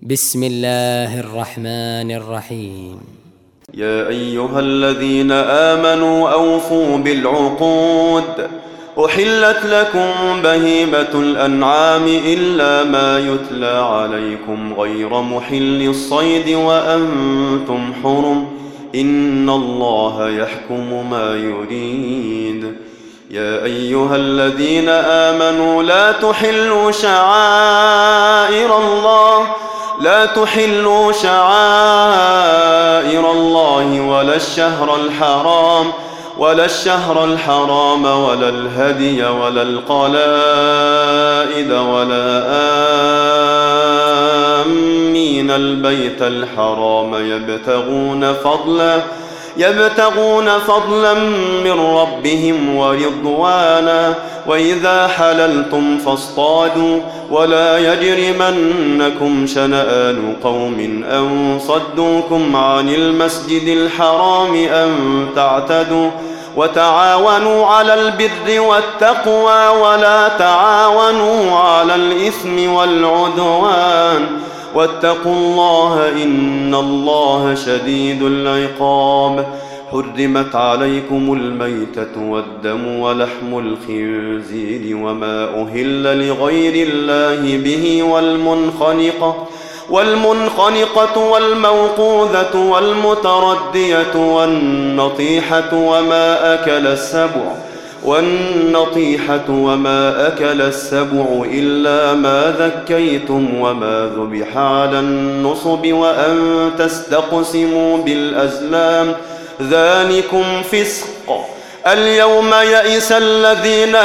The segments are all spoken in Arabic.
بسم الله الرحمن الرحيم. يا أيها الذين آمنوا أوفوا بالعقود. أحلت لكم بهيمة الأنعام إلا ما يتلى عليكم غير محل الصيد وأنتم حرم، إن الله يحكم ما يريد. يا أيها الذين آمنوا لا تحلوا شعائر الله ولا الشهر الحرام ولا الهدي ولا القلائد ولا آمين البيت الحرام يبتغون فضلا من ربهم ورضوانا، وإذا حللتم فاصطادوا، ولا يجرمنكم شنآن قوم أن صدوكم عن المسجد الحرام أن تعتدوا، وتعاونوا على البر والتقوى ولا تعاونوا على الإثم والعدوان، واتقوا الله إن الله شديد العقاب. حرمت عليكم الميتة والدم ولحم الخنزير وما أهل لغير الله به والمنخنقة والموقوذة والمتردية والنطيحة وما أكل السبع إلا ما ذكيتم وما ذبح على النصب وأن تستقسموا بالأزلام، ذلكم فسق. اليوم يئس الذين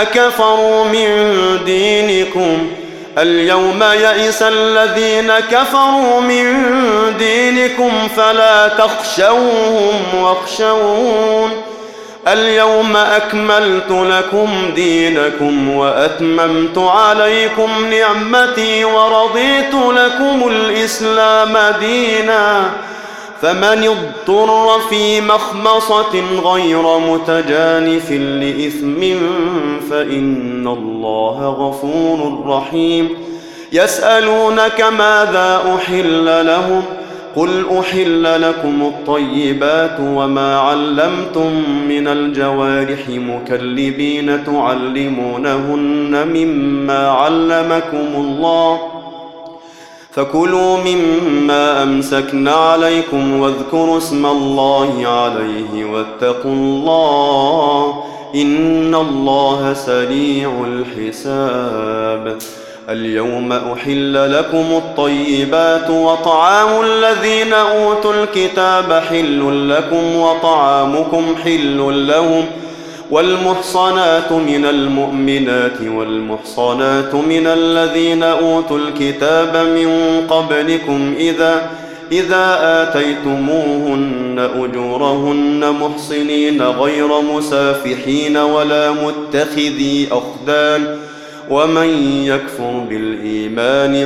كفروا من دينكم فلا تخشوهم واخشون. اليوم أكملت لكم دينكم وأتممت عليكم نعمتي ورضيت لكم الإسلام دينا، فمن اضطر في مخمصة غير متجانف لإثم فإن الله غفور رحيم. يسألونك ماذا أحل لهم، قل أحل لكم الطيبات وما علمتم من الجوارح مكلبين تعلمونهن مما علمكم الله، فكلوا مما أمسكن عليكم واذكروا اسم الله عليه واتقوا الله إن الله سريع الحساب. اليوم أحل لكم الطيبات وطعام الذين أوتوا الكتاب حل لكم وطعامكم حل لهم، والمحصنات من المؤمنات والمحصنات من الذين أوتوا الكتاب من قبلكم إذا آتيتموهن أجورهن محصنين غير مسافحين ولا متخذي أخدان، ومن يكفر بالإيمان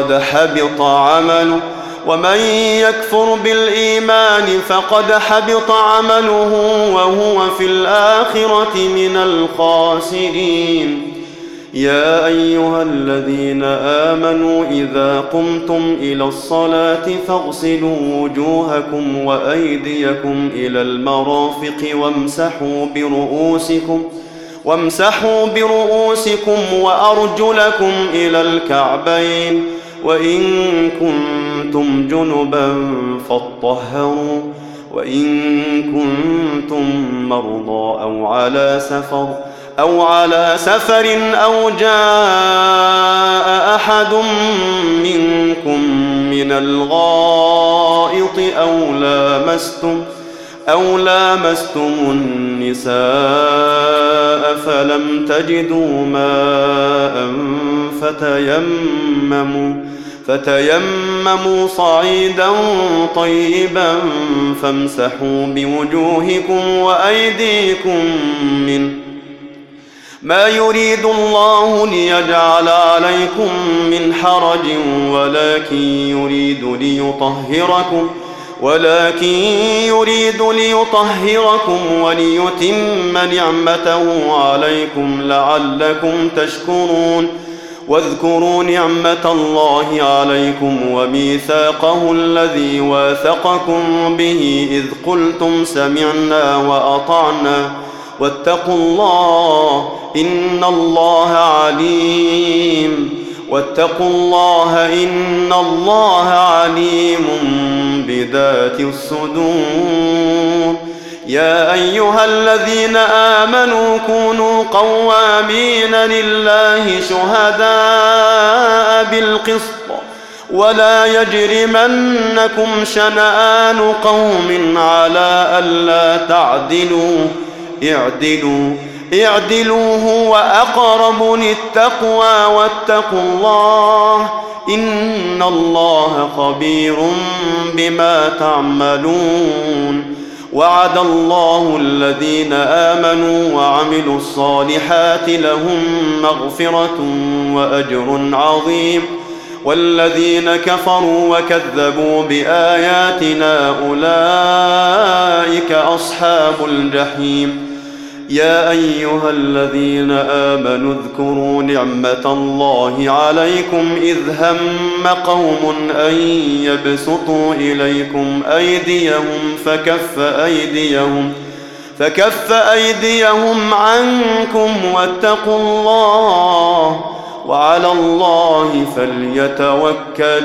فقد حبط عمله وهو في الآخرة من الخاسرين. يا أيها الذين آمنوا إذا قمتم إلى الصلاة فاغسلوا وجوهكم وأيديكم إلى المرافق وامسحوا برؤوسكم وأرجلكم إلى الكعبين، وإن كنتم جنبا فاطهروا، وإن كنتم مرضى أو على سفر أو جاء أحد منكم من الغائط أو لامستم النساء فلم تجدوا ماء فتيمموا صعيدا طيبا فامسحوا بوجوهكم وأيديكم منه، ما يريد الله ليجعل عليكم من حرج ولكن يريد ليطهركم وليتم نعمته عليكم لعلكم تشكرون. واذكروا نعمة الله عليكم وميثاقه الذي واثقكم به إذ قلتم سمعنا وأطعنا واتقوا الله إن الله عليم بذات الصدور. يا أيها الذين آمنوا كونوا قوامين لله شهداء بالقسط ولا يجرمنكم شنآن قوم على ألا تعدلوا اعدلوا هو أقرب للتقوى واتقوا الله إن الله خبير بما تعملون. وعد الله الذين آمنوا وعملوا الصالحات لهم مغفرة وأجر عظيم والذين كفروا وكذبوا بآياتنا أولئك أصحاب الجحيم. يا أيها الذين آمنوا اذكروا نعمة الله عليكم إذ هم قوم أن يبسطوا إليكم أيديهم فكف أيديهم عنكم واتقوا الله وعلى الله فليتوكل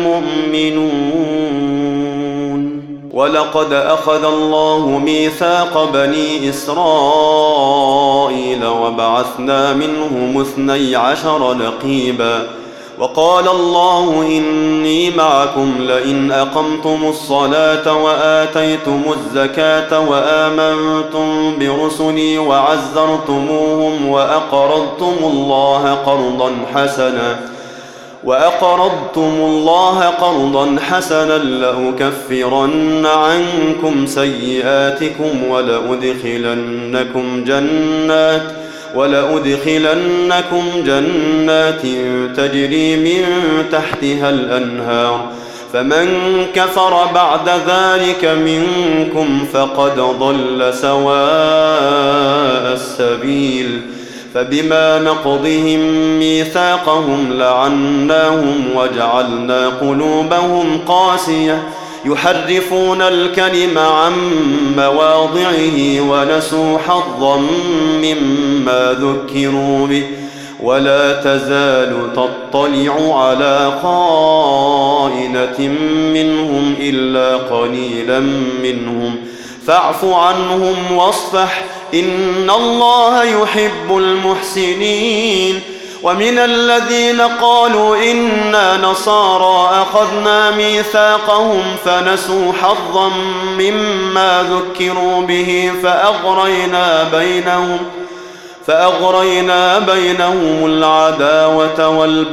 المؤمنون. ولقد أخذ الله ميثاق بني إسرائيل وبعثنا منهم 12 نقيبا وقال الله إني معكم لئن أقمتم الصلاة وآتيتم الزكاة وآمنتم برسلي وعزرتموهم وأقرضتم الله قرضا حسنا لأكفرن عنكم سيئاتكم ولأدخلنكم جنات تجري من تحتها الأنهار فمن كفر بعد ذلك منكم فقد ضل سواء السبيل. فبما نقضهم ميثاقهم لعناهم وجعلنا قلوبهم قاسية يحرفون الكلم عن مواضعه ونسوا حظا مما ذكروا به ولا تزال تطلع على خائنة منهم إلا قليلا منهم فاعف عنهم واصفح إن الله يحب المحسنين. ومن الذين قالوا إنا نصارى أخذنا ميثاقهم فنسوا حظا مما ذكروا به فأغرينا بينهم العداوة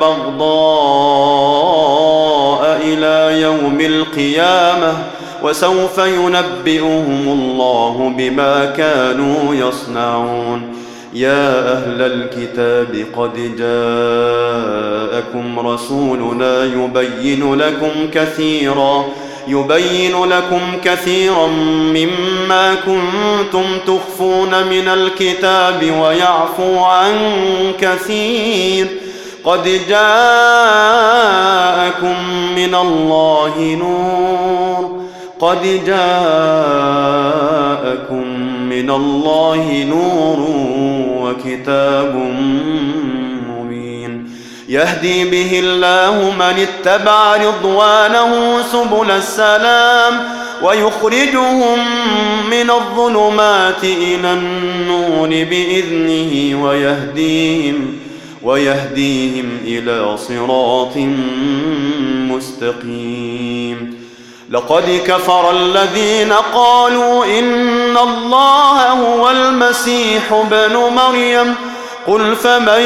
والبغضاء إلى يوم القيامة وسوف ينبئهم الله بما كانوا يصنعون. يا أهل الكتاب قد جاءكم رسولنا يبين لكم كثيرا مما كنتم تخفون من الكتاب ويعفو عن كثير. قد جاءكم من الله نور وكتاب مبين يهدي به الله من اتبع رضوانه سبل السلام ويخرجهم من الظلمات إلى النور بإذنه ويهديهم إلى صراط مستقيم. لقد كفر الذين قالوا إن الله هو المسيح ابن مريم قل فمن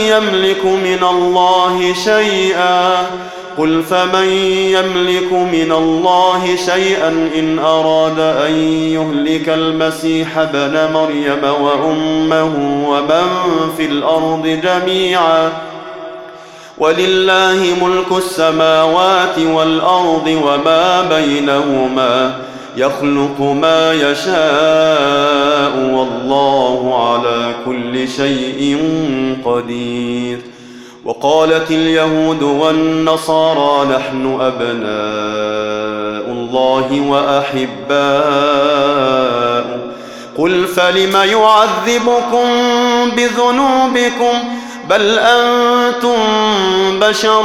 يملك من الله شيئا إن أراد أن يهلك المسيح ابن مريم وأمه ومن في الأرض جميعا ولله ملك السماوات والأرض وما بينهما يخلق ما يشاء والله على كل شيء قدير. وقالت اليهود والنصارى نحن أبناء الله وأحباؤه قل فلم يعذبكم بذنوبكم بل أنتم بشر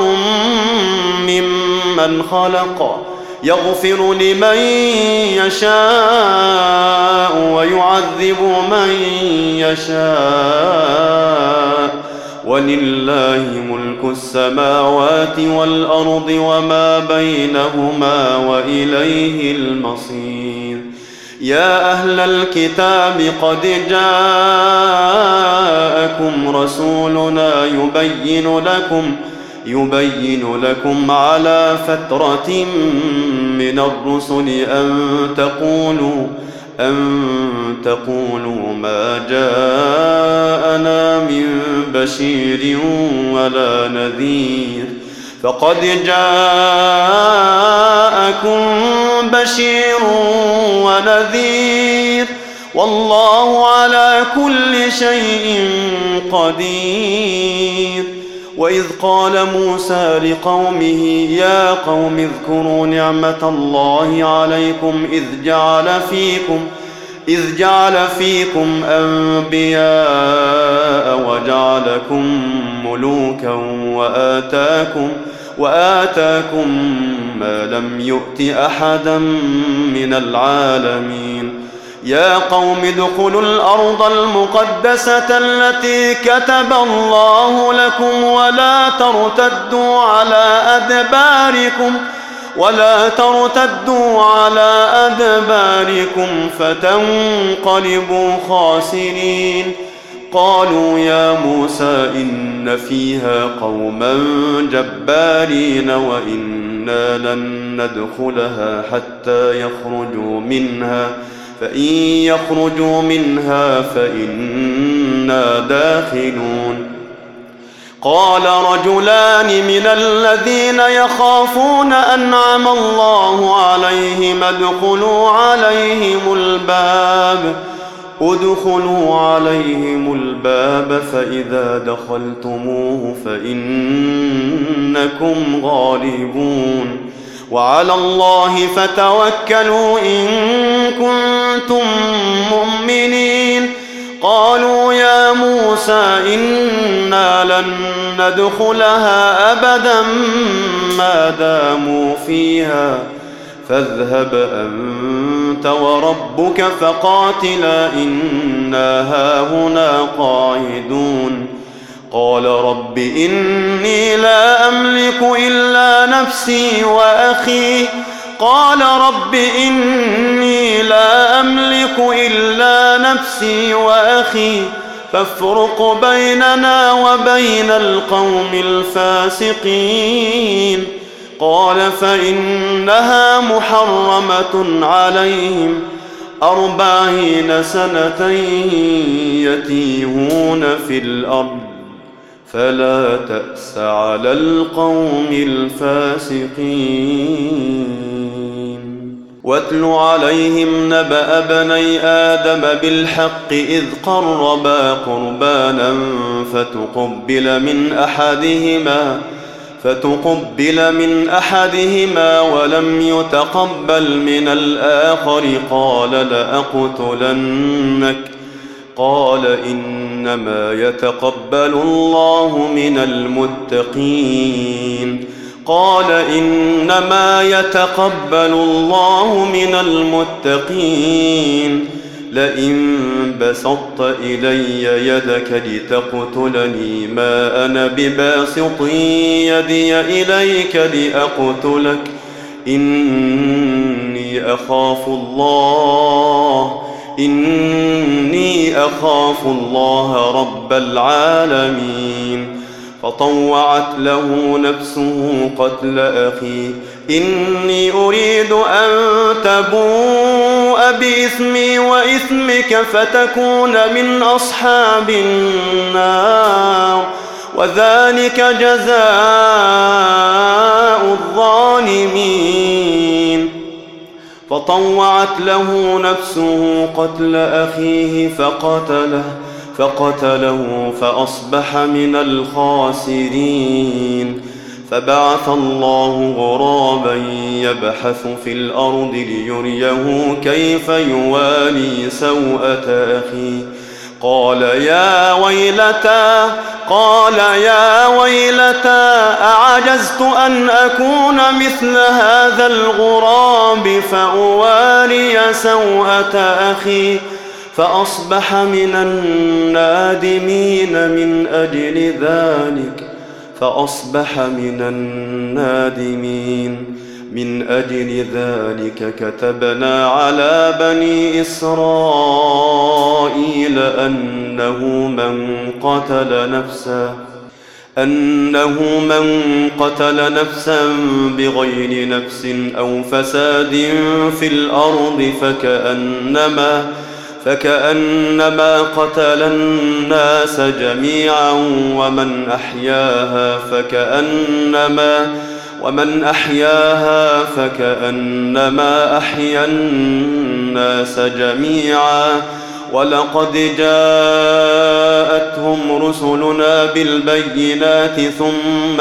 ممن خلق يغفر لمن يشاء ويعذب من يشاء ولله ملك السماوات والأرض وما بينهما وإليه المصير يا أهل الكتاب قد جاءكم رسولنا يبين لكم على فترة من الرسل أن تقولوا ما جاءنا من بشير ولا نذير فقد جاءكم بشير ونذير والله على كل شيء قدير وإذ قال موسى لقومه يا قوم اذكروا نعمة الله عليكم إذ جعل فيكم أنبياء وجعلكم ملوكا وآتاكم ما لم يؤت أحدا من العالمين يا قوم ادخلوا الأرض المقدسة التي كتب الله لكم ولا ترتدوا على أدباركم فتنقلبوا خاسرين قالوا يا موسى إن فيها قوما جبارين وإنا لن ندخلها حتى يخرجوا منها فإن يخرجوا منها فإنا داخلون قال رجلان من الذين يخافون أنعم الله عليهم ادخلوا عليهم الباب فإذا دخلتموه فإنكم غالبون وعلى الله فتوكلوا إن كنتم مؤمنين قالوا يا موسى إنا لن ندخلها أبدا ما داموا فيها فاذهب أنت وربك فقاتلا إنا هاهنا قاعدون قال رب إني لا أملك إلا نفسي وأخي فافرق بيننا وبين القوم الفاسقين قال فإنها محرمة عليهم 40 سنة يتيهون في الأرض فلا تأس على القوم الفاسقين واتل عليهم نبأ بني آدم بالحق إذ قربا قربانا فتقبل من أحدهما ولم يتقبل من الآخر قال لأقتلنك قال إنما يتقبل الله من المتقين لئن بسطت إلي يدك لتقتلني ما أنا بباسط يدي إليك لأقتلك إني أخاف الله رب العالمين فطوعت له نفسه قتل أخيه إني أريد أن تبوء بإثمي وإثمك فتكون من أصحاب النار وذلك جزاء الظالمين فطوعت له نفسه قتل أخيه فقتله فأصبح من الخاسرين. فبعث الله غرابا يبحث في الأرض ليريه كيف يواري سوءة أخيه قال يا ويلتى أعجزت أن أكون مثل هذا الغراب فأواري سوءة أخي فأصبح من النادمين. من أجل ذلك كتبنا على بني إسرائيل أنه من قتل نفسا بغير نفس أو فساد في الأرض فكأنما قتل الناس جميعا ومن أحياها فكأنما أحيا الناس جميعا. ولقد جاءتهم رسلنا بالبينات ثم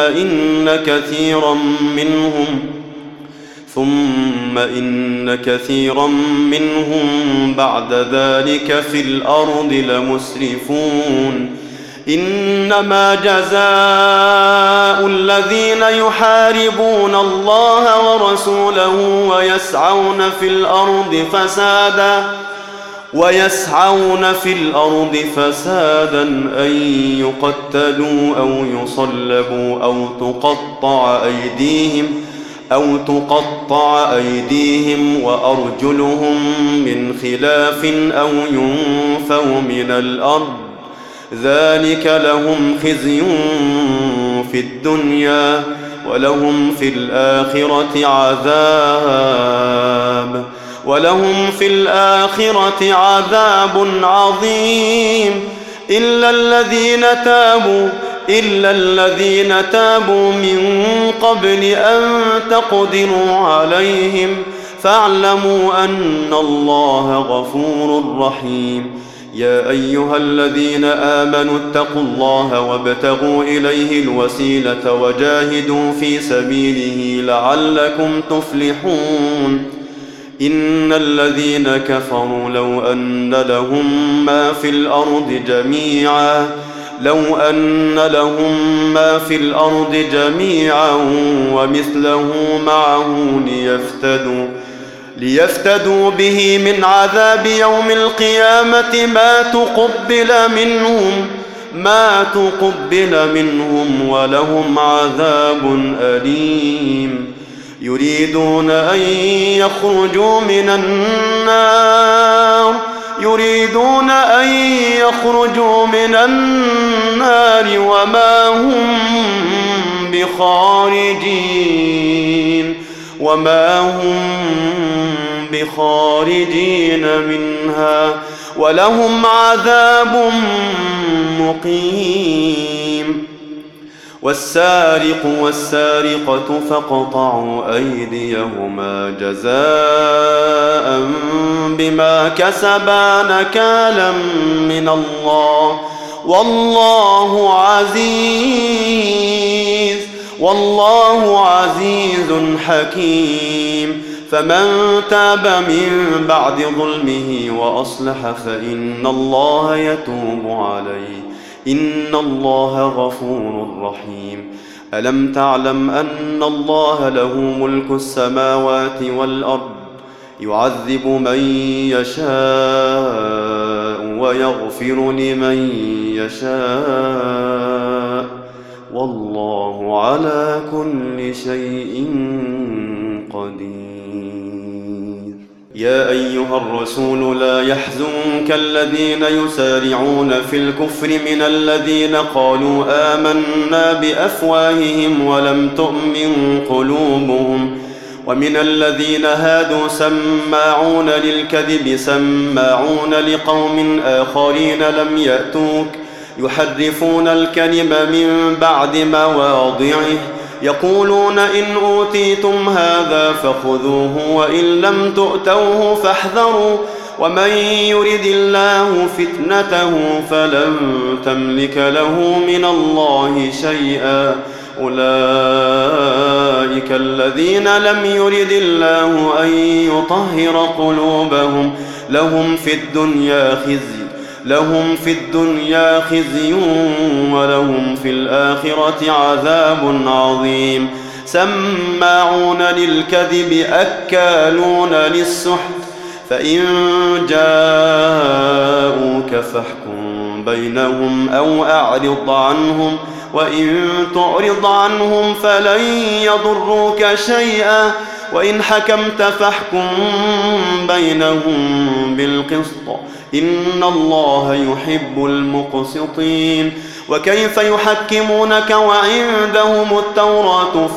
إن كثيرا منهم بعد ذلك في الأرض لمسرفون. إنما جزاء الذين يحاربون الله ورسوله ويسعون في الأرض فسادا أن يقتلوا أو يصلبوا أو تقطع أيديهم وأرجلهم من خلاف أو ينفوا من الأرض ذلك لهم خزي في الدنيا ولهم في الآخرة عذاب عظيم. إلا الذين تابوا من قبل أن تقدروا عليهم فاعلموا أن الله غفور رحيم. يا أيها الذين آمنوا اتقوا الله وابتغوا إليه الوسيلة وجاهدوا في سبيله لعلكم تفلحون. إن الذين كفروا لو أن لهم ما في الأرض جميعا ومثله معه ليفتدوا به من عذاب يوم القيامة ما تقبل منهم ولهم عذاب أليم. يريدون أن يخرجوا من النار وما هم بخارجين منها ولهم عذاب مقيم. والسارق والسارقة فاقطعوا أيديهما جزاء بما كسبا نكالا من الله والله عزيز حكيم. فمن تاب من بعد ظلمه وأصلح فإن الله يتوب عليه إن الله غفور رحيم. ألم تعلم أن الله له ملك السماوات والأرض يعذب من يشاء ويغفر لمن يشاء والله على كل شيء قدير. يا أيها الرسول لا يحزنك الذين يسارعون في الكفر من الذين قالوا آمنا بأفواههم ولم تؤمن قلوبهم ومن الذين هادوا سماعون للكذب سماعون لقوم آخرين لم يأتوك يحرفون الكلم من بعد مواضعه يقولون إن أوتيتم هذا فخذوه وإن لم تؤتوه ومن يرد الله فتنته فلن تملك له من الله شيئا أولئك الذين لم يرد الله أن يطهر قلوبهم لهم في الدنيا خزي ولهم في الآخرة عذاب عظيم سماعون للكذب أكالون للسحت فإن جاءوك فاحكم بينهم أو أعرض عنهم وإن تعرض عنهم فلن يضروك شيئا وإن حكمت فاحكم بينهم بالقسط إن الله يحب المقسطين وكيف يحكمونك وعندهم التوراة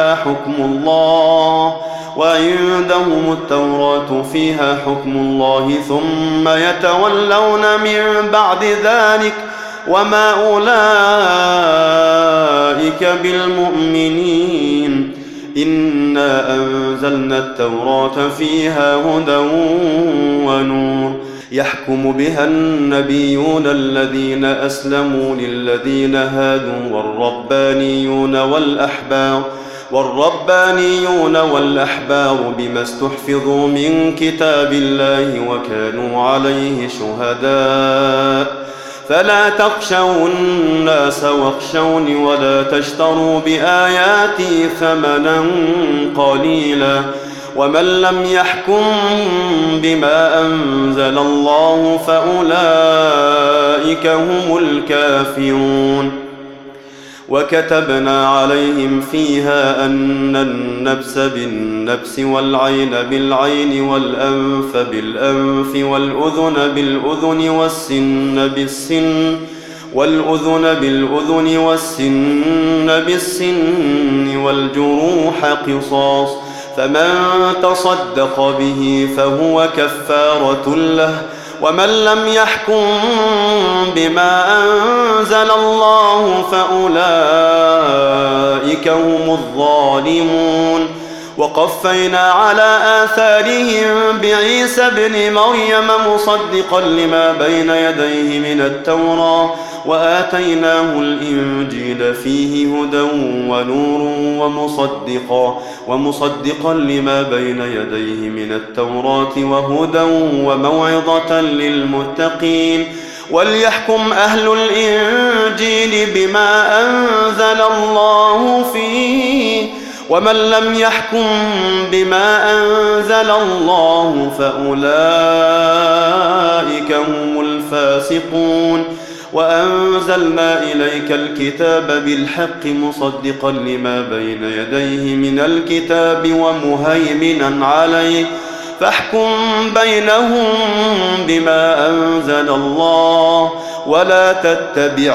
فيها حكم الله ثم يتولون من بعد ذلك وما أولئك بالمؤمنين إنا أنزلنا التوراة فيها هدى ونور يحكم بها النبيون الذين أسلموا للذين هادوا والربانيون والأحبار بما استحفظوا من كتاب الله وكانوا عليه شهداء فلا تخشوا الناس واخشوني ولا تشتروا بآياتي ثمنا قليلا ومن لم يحكم بما أنزل الله فأولئك هم الكافرون وكتبنا عليهم فيها أن النفس بالنفس والعين بالعين والأنف بالأنف والأذن بالأذن والسن بالسن والجروح قصاص فمن تصدق به فهو كفارة له ومن لم يحكم بما أنزل الله فأولئك هم الظالمون وقفينا على آثارهم بعيسى ابن مريم مصدقا لما بين يديه من التوراة وآتيناه الإنجيل فيه هدى ونور ومصدقا لما بين يديه من التوراة وهدى وموعظة للمتقين وليحكم أهل الإنجيل بما أنزل الله فيه ومن لم يحكم بما أنزل الله فأولئك هم الفاسقون وأنزلنا إليك الكتاب بالحق مصدقا لما بين يديه من الكتاب ومهيمنا عليه فاحكم بينهم بما أنزل الله ولا تتبع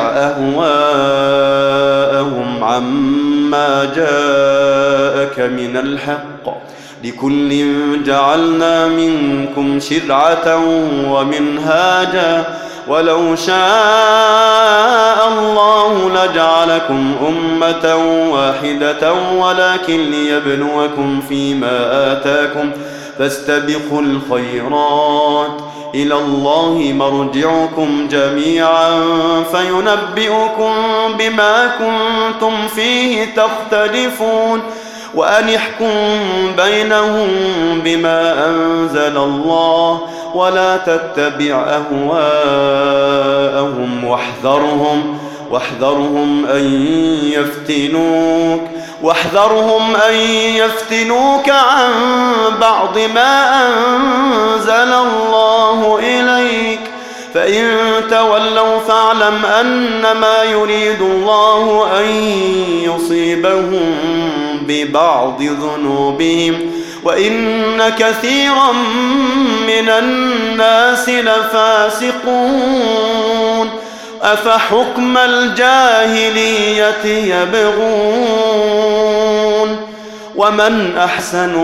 أهواءهم عما جاءك من الحق لكل جعلنا منكم شرعة ومنهاجا ولو شاء الله لجعلكم أمة واحدة ولكن ليبلوكم فيما آتاكم فاستبقوا الخيرات إلى الله مرجعكم جميعا فينبئكم بما كنتم فيه تختلفون وأن احكم بينهم بما أنزل الله ولا تتبع أهواءهم واحذرهم أن يفتنوك عن بعض ما أنزل الله إليك فإن تولوا فاعلم أنما يريد الله أن يصيبهم ببعض ذنوبهم وإن كثيرا من الناس لفاسقون أفحكم الجاهلية يبغون ومن أحسن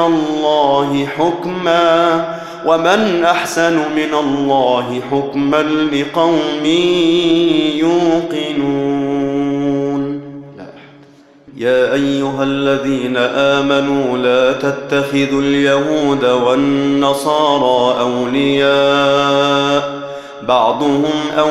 من الله حكما لقوم يوقنون. يا أيها الذين آمنوا لا تتخذوا اليهود والنصارى أولياء بعضهم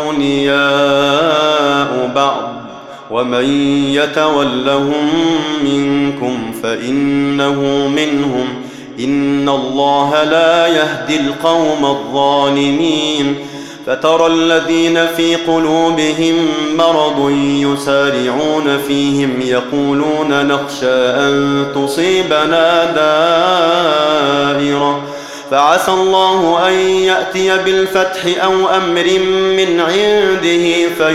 أولياء بعض ومن يتولهم منكم فإنه منهم إن الله لا يهدي القوم الظالمين فترى الذين في قلوبهم مرض يسارعون فيهم يقولون نخشى أن تصيبنا دائرة فعسى الله أن يأتي بالفتح أو أمر من عنده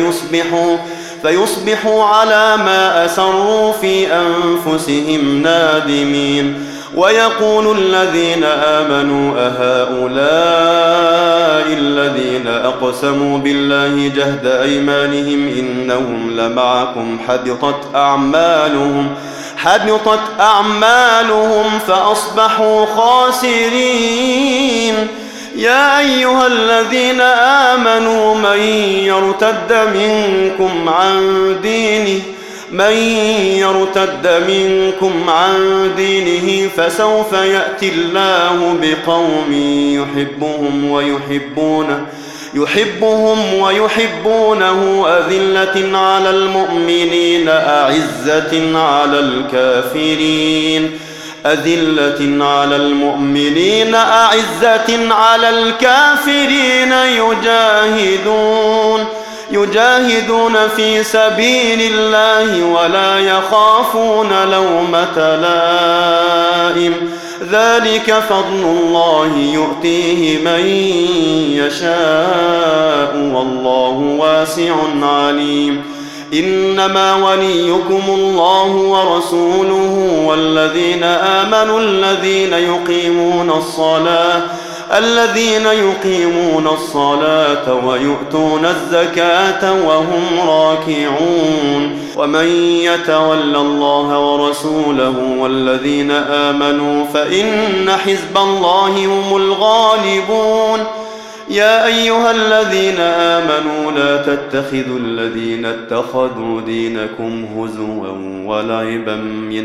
فيصبحوا على ما أسروا في أنفسهم نادمين ويقول الذين آمنوا أهؤلاء الذين أقسموا بالله جهد أيمانهم إنهم لمعكم حبطت أعمالهم فأصبحوا خاسرين يا أيها الذين آمنوا من يرتد منكم عن دينه فسوف يأتي الله بقوم يحبهم ويحبونه أذلة على المؤمنين أعزة على الكافرين يجاهدون في سبيل الله ولا يخافون لومة لائم ذلك فضل الله يؤتيه من يشاء والله واسع عليم إنما وليكم الله ورسوله والذين آمنوا الذين يقيمون الصلاة ويؤتون الزكاة وهم راكعون ومن يتول الله ورسوله والذين آمنوا فإن حزب الله هم الغالبون يا أيها الذين آمنوا لا تتخذوا الذين اتخذوا دينكم هزوا ولعبا من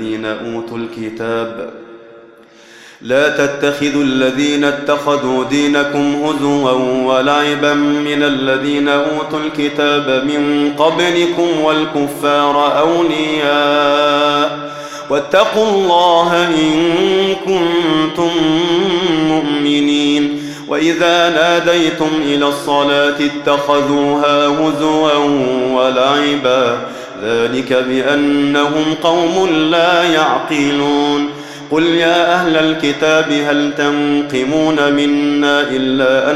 الذين أوتوا الكتاب من قبلكم والكفار أولياء واتقوا الله إن كنتم مؤمنين وإذا ناديتم إلى الصلاة اتخذوها هزوا ولعبا ذلك بأنهم قوم لا يعقلون قل يا أهل الكتاب هل تنقمون منا إلا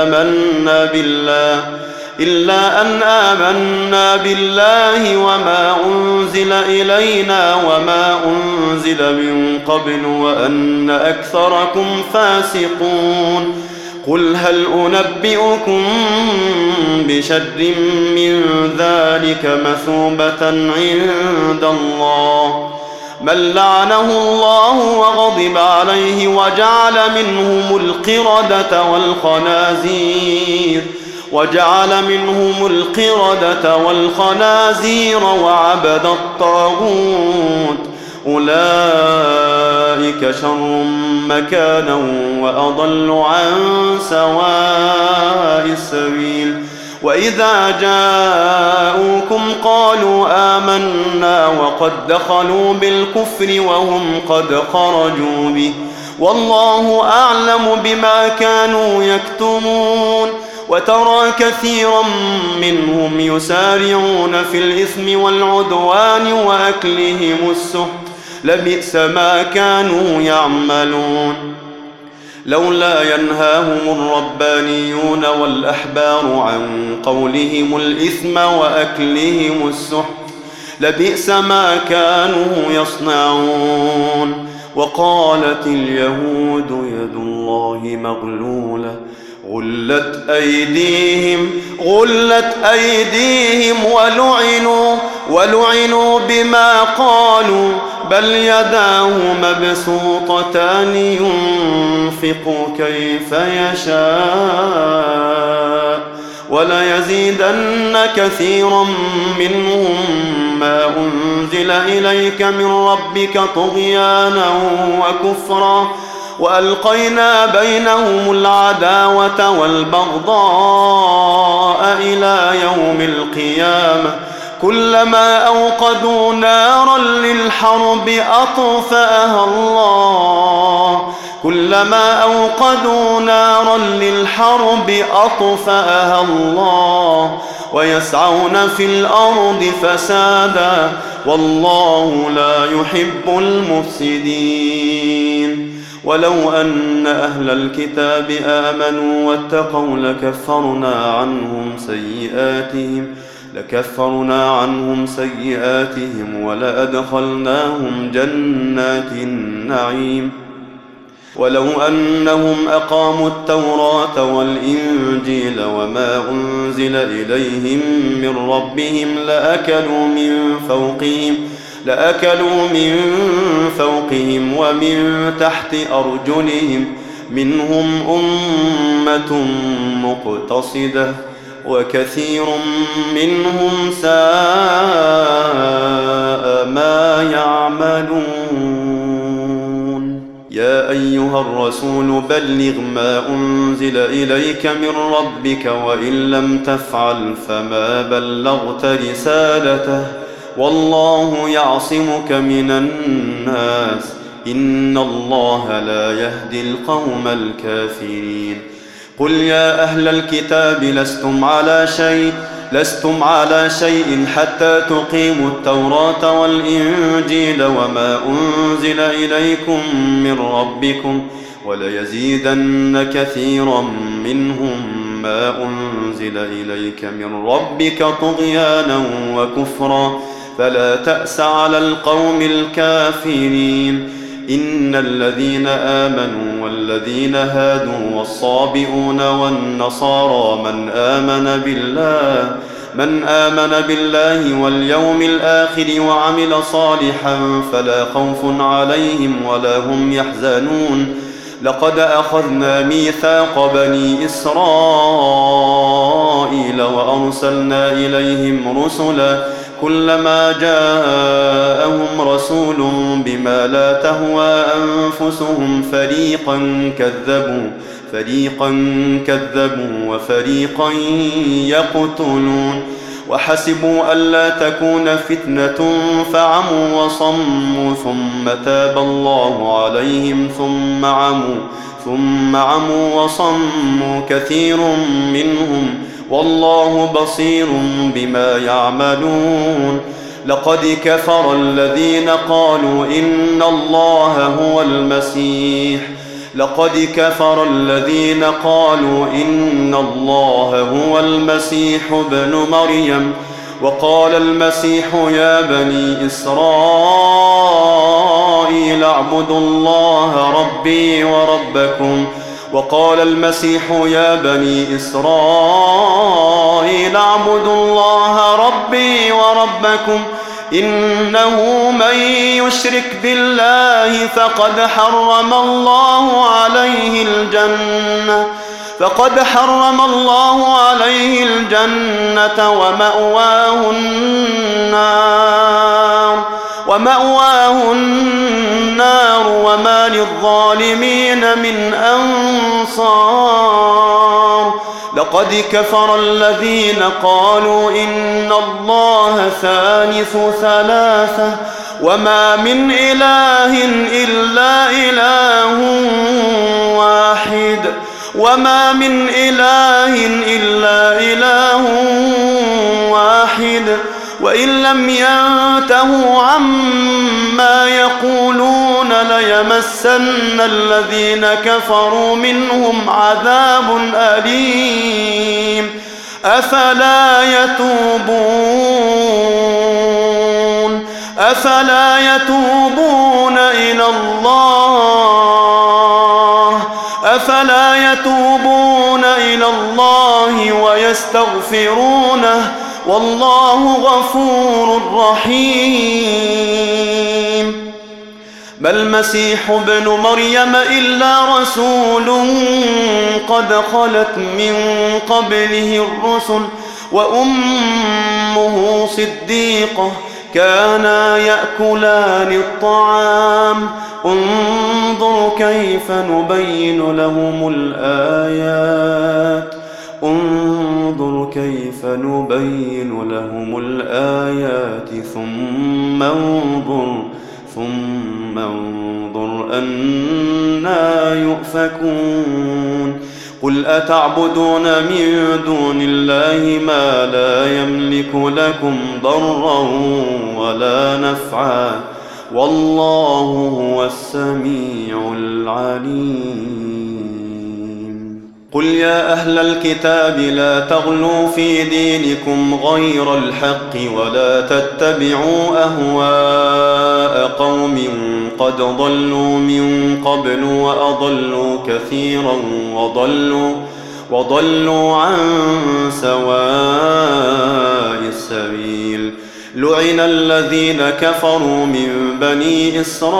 أن آمنا بالله وما أنزل إلينا وما أنزل من قبل وأن أكثركم فاسقون قل هل أنبئكم بشر من ذلك مثوبة عند الله من لعنه الله وغضب عليه وجعل منهم القردة والخنازير وعبد الطاغوت أولئك شر مكانا وأضل عن سواء السبيل وإذا جاءوكم قالوا آمنا وقد دخلوا بالكفر وهم قد خرجوا به والله أعلم بما كانوا يكتمون وترى كثيرا منهم يسارعون في الإثم والعدوان وأكلهم السحت لبئس ما كانوا يعملون لولا ينهاهم الربانيون والأحبار عن قولهم الإثم وأكلهم السحت لبئس ما كانوا يصنعون وقالت اليهود يد الله مغلولة غلت أيديهم ولعنوا بما قالوا بل يداه مبسوطتان ينفق كيف يشاء وليزيدن كثيرا منهم ما أنزل إليك من ربك طغيانا وكفرا وألقينا بينهم العداوة والبغضاء إلى يوم القيامة كلما أوقدوا نارا للحرب أطفأها الله ويسعون في الأرض فسادا والله لا يحب المفسدين ولو أن أهل الكتاب آمنوا واتقوا لكفرنا عنهم سيئاتهم ولأدخلناهم جنات النعيم ولو أنهم أقاموا التوراة والإنجيل وما أنزل إليهم من ربهم لأكلوا من فوقهم ومن تحت أرجلهم منهم أمة مقتصدة وكثير منهم ساء ما يعملون يا أيها الرسول بلغ ما أنزل إليك من ربك وإن لم تفعل فما بلغت رسالته والله يعصمك من الناس إن الله لا يهدي القوم الكافرين قل يا أهل الكتاب لستم على شيء حتى تقيموا التوراة والإنجيل وما أنزل إليكم من ربكم وليزيدن كثيرا منهم ما أنزل إليك من ربك طغيانا وكفرا فلا تأس على القوم الكافرين إن الذين آمنوا والذين هادوا والصابئون والنصارى من آمن بالله واليوم الآخر وعمل صالحا فلا خوف عليهم ولا هم يحزنون لقد أخذنا ميثاق بني إسرائيل وأرسلنا إليهم رسلا كلما جاءهم رسول بما لا تهوى أنفسهم فريقا كذبوا وفريقا يقتلون وحسبوا ألا تكون فتنة فعموا وصموا ثم تاب الله عليهم ثم عموا وصموا كثير منهم والله بصير بما يعملون لقد كفر الذين قالوا إن الله هو المسيح ابن مريم وقال المسيح يا بني إسرائيل اعبدوا الله ربي وربكم إنه من يشرك بالله فقد حرم الله عليه الجنة ومأواه النار وما للظالمين من أنصار لقد كفر الذين قالوا إن الله ثالث ثلاثة وما من إله إلا إله واحد وإن لم ينتهوا عما يقولون ليمسن الذين كفروا منهم عذاب أليم أفلا يتوبون إلى الله ويستغفرونه والله غفور رحيم ما المسيح ابن مريم إلا رسول قد خلت من قبله الرسل وأمه صديقة كانا يأكلان الطعام انظر كيف نبين لهم الآيات ثم انظر أنا يؤفكون قل أتعبدون من دون الله ما لا يملك لكم ضرا ولا نفعا والله هو السميع العليم قل يا أهل الكتاب لا تغلوا في دينكم غير الحق ولا تتبعوا أهواء قوم قد ضلوا من قبل وأضلوا كثيرا وضلوا عن سواء السبيل لعن الذين كفروا من بني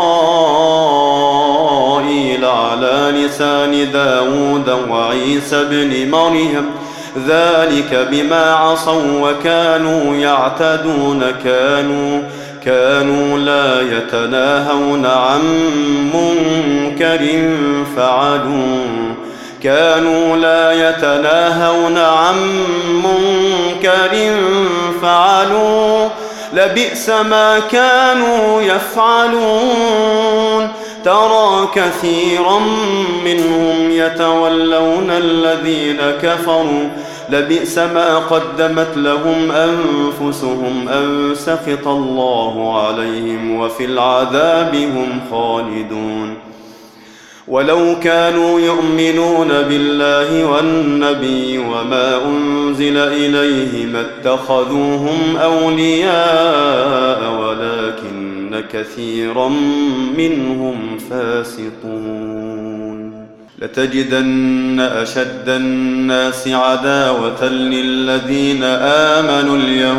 إسرائيل على لسان داود وعيسى بن مريم ذلك بما عصوا وكانوا يعتدون كانوا لا يتناهون عن منكر فعلوا لبئس ما كانوا يفعلون ترى كثيرا منهم يتولون الذين كفروا لبئس ما قدمت لهم أنفسهم أن سخط الله عليهم وفي العذاب هم خالدون ولو كانوا يؤمنون بالله والنبي وما أنزل إليه ما اتخذوهم أولياء ولكن كثيرا منهم فاسقون لتجدن أشد الناس عداوة للذين آمنوا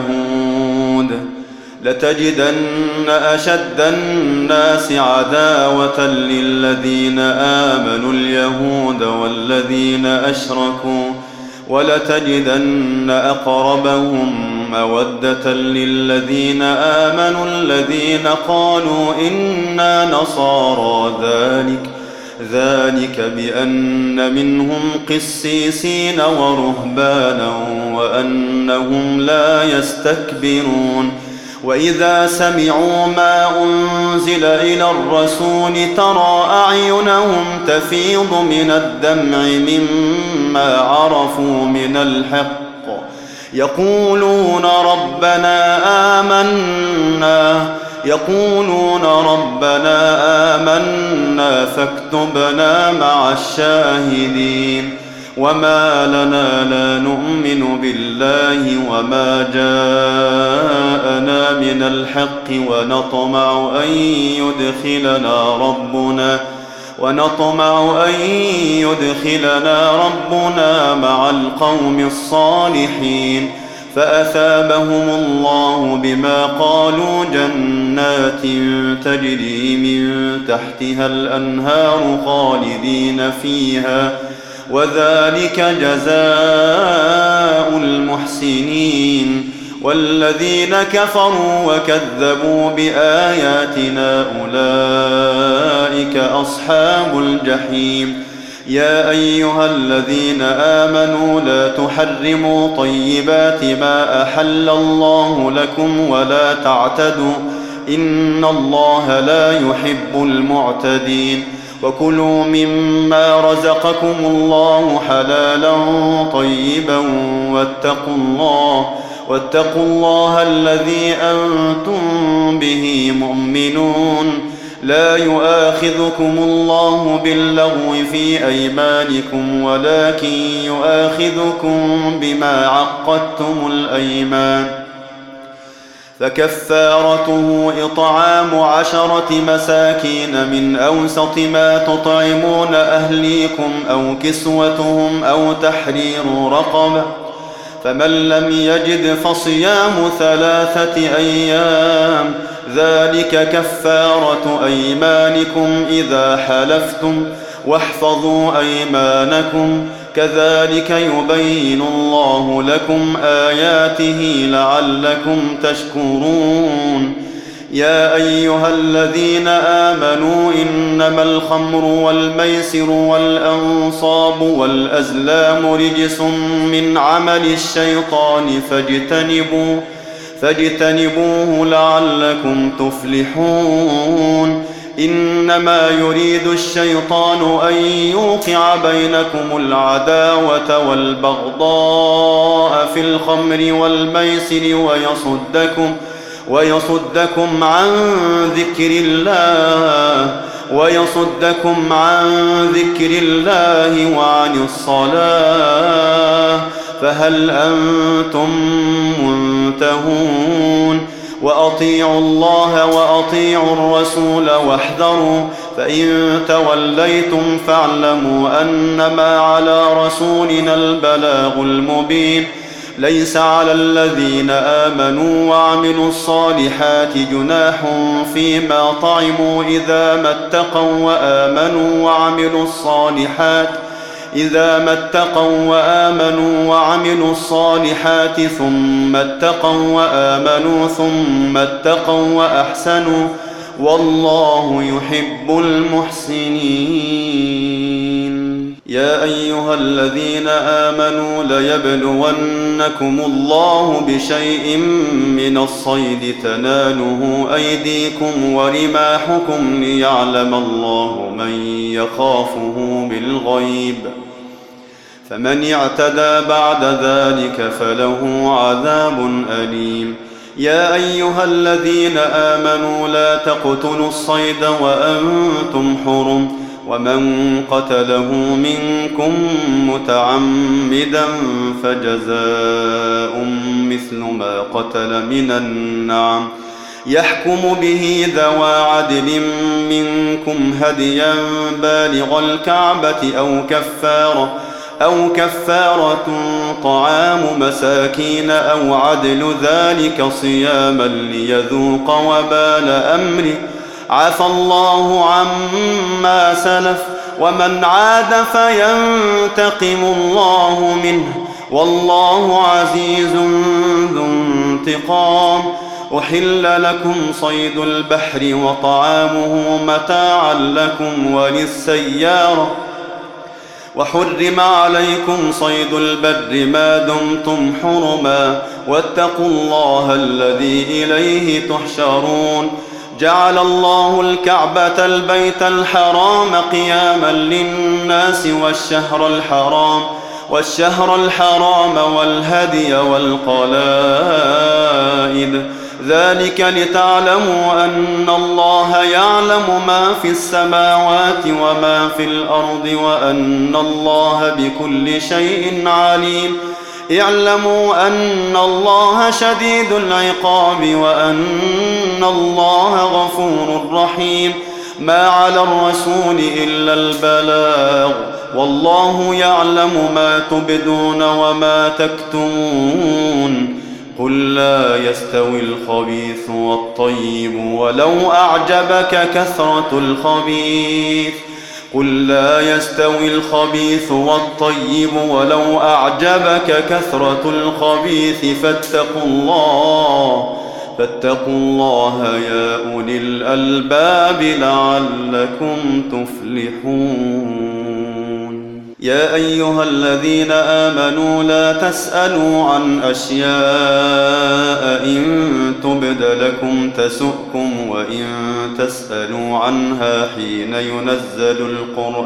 اليهود والذين أشركوا ولتجدن أقربهم مودة للذين آمنوا الذين قالوا إنا نصارى ذلك بأن منهم قسيسين ورهبانا وأنهم لا يستكبرون وإذا سمعوا ما أنزل إلى الرسول ترى أعينهم تفيض من الدمع مما عرفوا من الحق يقولون ربنا آمنا فاكتبنا مع الشاهدين وما لنا لا نؤمن بالله وما جاءنا من الحق ونطمع أن يدخلنا ربنا مع القوم الصالحين فأثابهم الله بما قالوا جنات تجري من تحتها الأنهار خالدين فيها وذلك جزاء المحسنين والذين كفروا وكذبوا بآياتنا أولئك أصحاب الجحيم يا أيها الذين آمنوا لا تحرموا طيبات ما أحل الله لكم ولا تعتدوا إن الله لا يحب المعتدين وكلوا مما رزقكم الله حلالا طيبا واتقوا الله الذي أنتم به مؤمنون لا يؤاخذكم الله باللغو في أيمانكم ولكن يؤاخذكم بما عقدتم الأيمان فكفارته إطعام 10 مساكين من أوسط ما تطعمون أهليكم أو كسوتهم أو تحرير رقبة فمن لم يجد فصيام 3 أيام ذلك كفارة أيمانكم إذا حلفتم واحفظوا أيمانكم كذلك يبين الله لكم آياته لعلكم تشكرون يا أيها الذين آمنوا إنما الخمر والميسر والأنصاب والأزلام رجس من عمل الشيطان فاجتنبوه لعلكم تفلحون إنما يريد الشيطان أن يوقع بينكم العداوة والبغضاء في الخمر والميسر ويصدكم عن ذكر الله وعن الصلاة فهل أنتم منتهون وأطيعوا الله وأطيعوا الرسول واحذروا فإن توليتم فاعلموا أنما على رسولنا البلاغ المبين ليس على الذين آمنوا وعملوا الصالحات جناح فيما طعموا إذا ما اتقوا وآمنوا الصالحات ثم اتقوا وأحسنوا والله يحب المحسنين يا أيها الذين آمنوا ليبلونكم الله بشيء من الصيد تناله أيديكم ورماحكم ليعلم الله من يخافه بالغيب فمن اعتدى بعد ذلك فله عذاب أليم يا أيها الذين آمنوا لا تقتلوا الصيد وأنتم حرم ومن قتله منكم متعمدا فجزاء مثل ما قتل من النعم يحكم به ذوى عدل منكم هديا بالغ الكعبة أو كفارة طعام مساكين أو عدل ذلك صياما ليذوق وبال أمره عفى الله عما سلف ومن عاد فينتقم الله منه والله عزيز ذو انتقام أحل لكم صيد البحر وطعامه متاعا لكم وللسيارة وحرم عليكم صيد البر ما دمتم حرما واتقوا الله الذي إليه تحشرون جعل الله الكعبة البيت الحرام قياما للناس والشهر الحرام والهدي والقلائد ذلك لتعلموا أن الله يعلم ما في السماوات وما في الأرض وأن الله بكل شيء عليم اعلموا أن الله شديد العقاب وأن الله غفور رحيم ما على الرسول إلا البلاغ والله يعلم ما تبدون وما تكتمون قل لا يستوي الخبيث والطيب ولو أعجبك كثرة الخبيث فاتقوا الله يا أولي الألباب لعلكم تفلحون يا أيها الذين آمنوا لا تسألوا عن أشياء إن تبد لكم تسؤكم وإن تسألوا عنها حين ينزل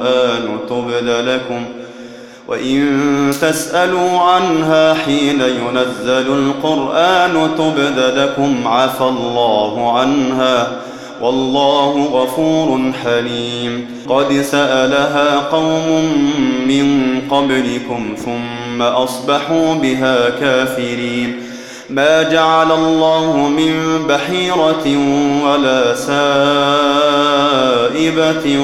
القرآن تبد لكم عفى الله عنها والله غفور حليم قد سألها قوم من قبلكم ثم أصبحوا بها كافرين ما جعل الله من بحيرة ولا سائبة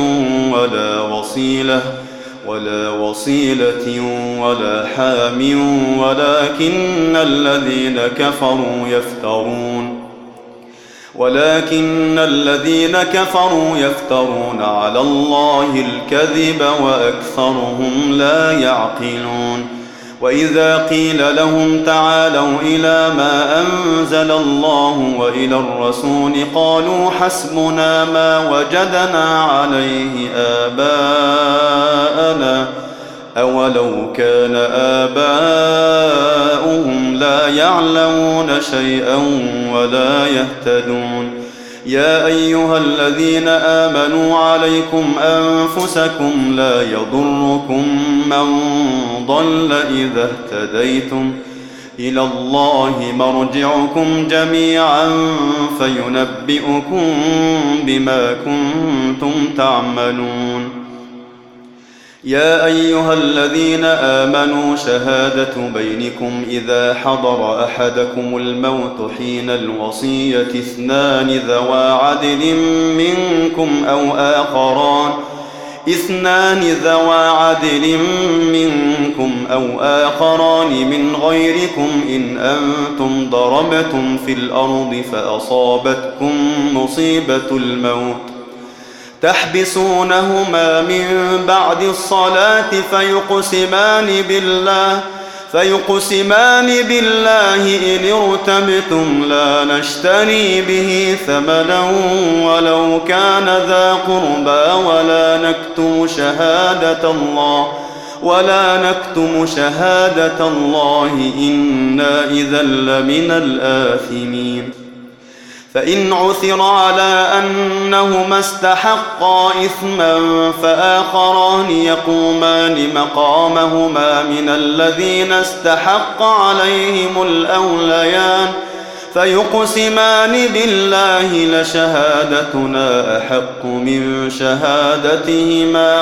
ولا وصيلة ولا حام ولكن الذين كفروا يفترون ولكن الذين كفروا يفترون على الله الكذب وأكثرهم لا يعقلون. وإذا قيل لهم تعالوا إلى ما أنزل الله وإلى الرسول قالوا حسبنا ما وجدنا عليه آباءنا أولو كان آباؤهم لا يعلمون شيئا ولا يهتدون. يا أيها الذين آمنوا عليكم أنفسكم لا يضركم من ضل إذا اهتديتم إلى الله مرجعكم جميعا فينبئكم بما كنتم تعملون. يا أيها الذين آمنوا شهادة بينكم إذا حضر أحدكم الموت حين الوصية اثنان ذوا عدل منكم أو آخران من غيركم إن أنتم ضربتم في الأرض فأصابتكم مصيبة الموت تحبسونهما من بعد الصلاة فيقسمان بالله إن ارتبتم لا نشتري به ثمنا ولو كان ذا قربى ولا نكتم شهادة الله إنا إذا لمن الآثمين. فإن عثر على أنهما استحقا إثما فآخران يقومان مقامهما من الذين استحق عليهم الأوليان فيقسمان بالله لشهادتنا أحق من شهادتهما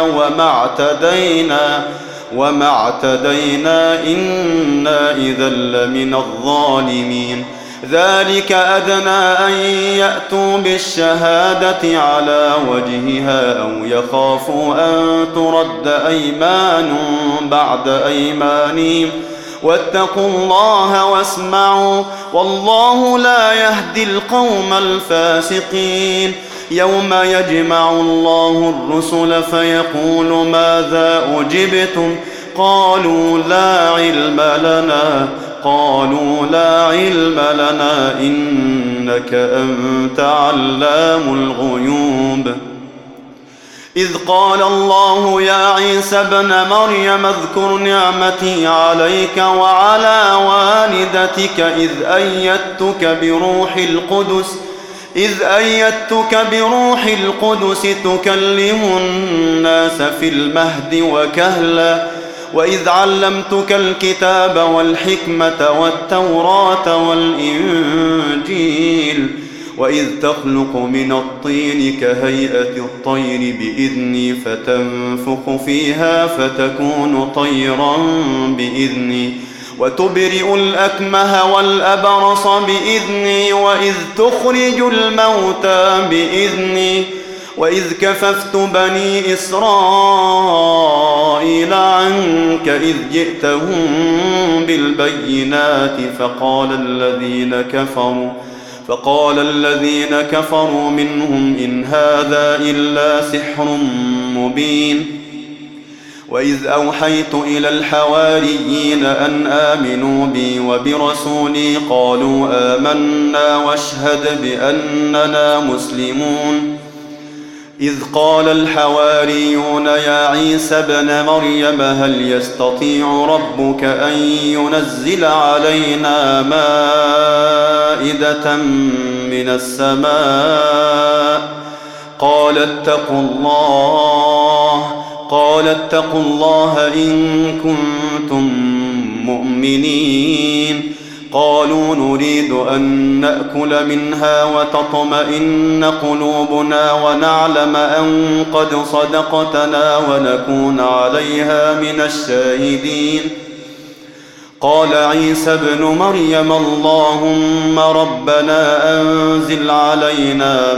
وما اعتدينا إنا إذا لمن الظالمين. ذلك أدنى أن يأتوا بالشهادة على وجهها أو يخافوا أن ترد أيمان بعد أيمانهم واتقوا الله واسمعوا والله لا يهدي القوم الفاسقين. يوم يجمع الله الرسل فيقول ماذا أجبتم قالوا لا علم لنا إنك أنت علام الغيوب. إذ قال الله يا عيسى ابن مريم اذكر نعمتي عليك وعلى والدتك إذ أيدتك بروح القدس تكلم الناس في المهد وكهلا وإذ علمتك الكتاب والحكمة والتوراة والإنجيل وإذ تخلق من الطين كهيئة الطير بإذني فتنفخ فيها فتكون طيرا بإذني وتبرئ الأكمه والأبرص بإذني وإذ تخرج الموتى بإذني وإذ كففت بني إسرائيل عنك إذ جئتهم بالبينات فقال الذين كفروا منهم إن هذا إلا سحر مبين. وإذ أوحيت إلى الحواريين أن آمنوا بي وبرسولي قالوا آمنا واشهد بأننا مسلمون. إذ قال الحواريون يا عيسى ابن مريم هل يستطيع ربك أن ينزل علينا مائدة من السماء قال اتقوا الله إن كنتم مؤمنين. قالوا نريد أن نأكل منها وتطمئن قلوبنا ونعلم أن قد صدقتنا ونكون عليها من الشاهدين. قال عيسى ابن مريم اللهم ربنا أنزل علينا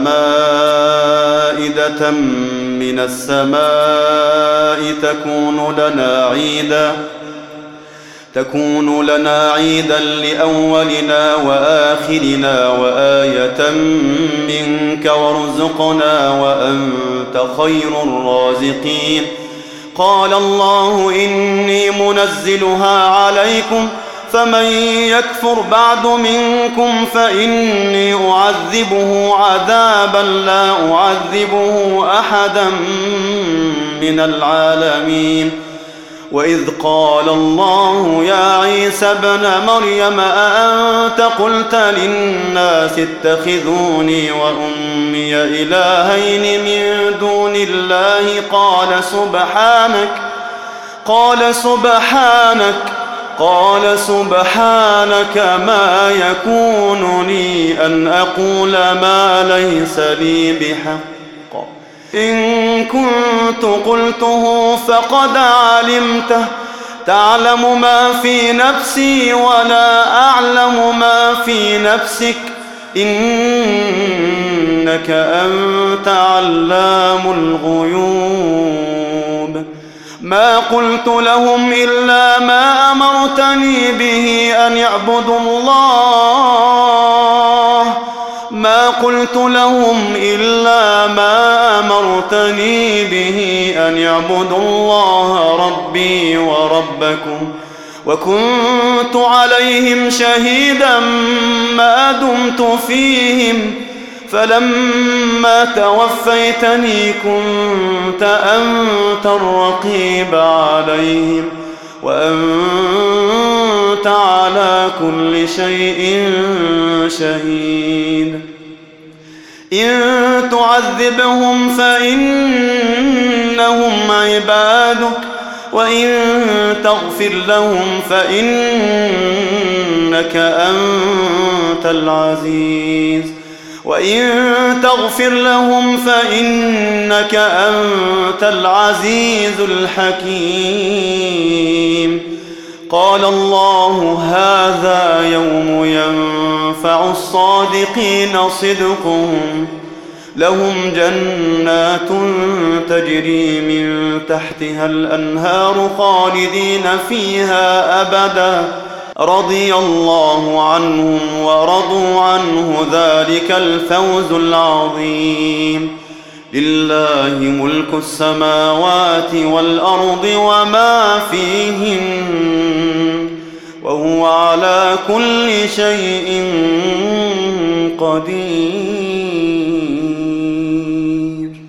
مائدة من السماء تكون لنا عيدا لأولنا وآخرنا وآية منك وارزقنا وأنت خير الرازقين. قال الله إني منزلها عليكم فمن يكفر بعد منكم فإني أعذبه عذابا لا أعذبه أحدا من العالمين. وإذ قال الله يا عيسى ابن مريم أأنت قلت للناس اتخذوني وأمي إلهين من دون الله قال سبحانك ما يكون لي أن أقول ما ليس لي بحق إن كنت قلته فقد علمته تعلم ما في نفسي ولا أعلم ما في نفسك إنك أنت علام الغيوب. ما قلت لهم إلا ما أمرتني به أن يعبدوا الله ربي وربكم وكنت عليهم شهيدا ما دمت فيهم فلما توفيتني كنت أنت الرقيب عليهم وأنت على كل شيء شهيد. إن تعذبهم فإنهم عبادك وإن تغفر لهم فإنك أنت العزيز الحكيم. قال الله هذا يوم ينفع الصادقين صدقهم لهم جنات تجري من تحتها الأنهار خالدين فيها أبدا رضي الله عنهم ورضوا عنه ذلك الفوز العظيم. لله ملك السماوات والأرض وما فيهن وهو على كل شيء قدير.